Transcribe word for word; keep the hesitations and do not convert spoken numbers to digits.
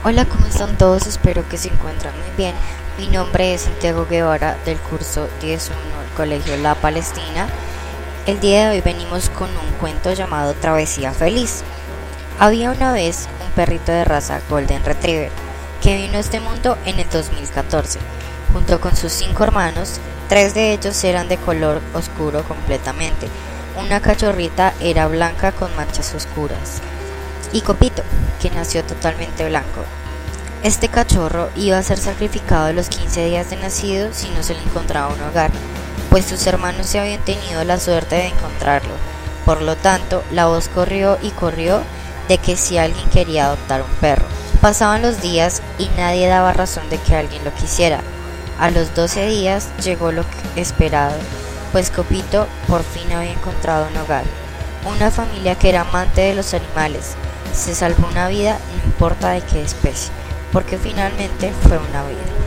Hola, ¿cómo están todos? Espero que se encuentren muy bien. Mi nombre es Santiago Guevara del curso diez uno del Colegio La Palestina. El día de hoy venimos con un cuento llamado Travesía Feliz. Había una vez un perrito de raza Golden Retriever que vino a este mundo en el dos mil catorce. Junto con sus cinco hermanos, tres de ellos eran de color oscuro completamente. Una cachorrita era blanca con manchas oscuras. Y Copito, que nació totalmente blanco. Este cachorro iba a ser sacrificado a los quince días de nacido si no se le encontraba un hogar, pues sus hermanos se habían tenido la suerte de encontrarlo. Por lo tanto, la voz corrió y corrió de que si alguien quería adoptar un perro. Pasaban los días y nadie daba razón de que alguien lo quisiera. A los doce días llegó lo esperado, pues Copito por fin había encontrado un hogar, una familia que era amante de los animales. Se salvó una vida, no importa de qué especie, porque finalmente fue una vida.